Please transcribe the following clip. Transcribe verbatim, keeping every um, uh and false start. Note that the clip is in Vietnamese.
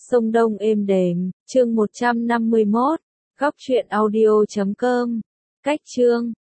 sông Đông êm đềm, chương một trăm năm mươi mốt, góc truyện audio chấm com. Cách chương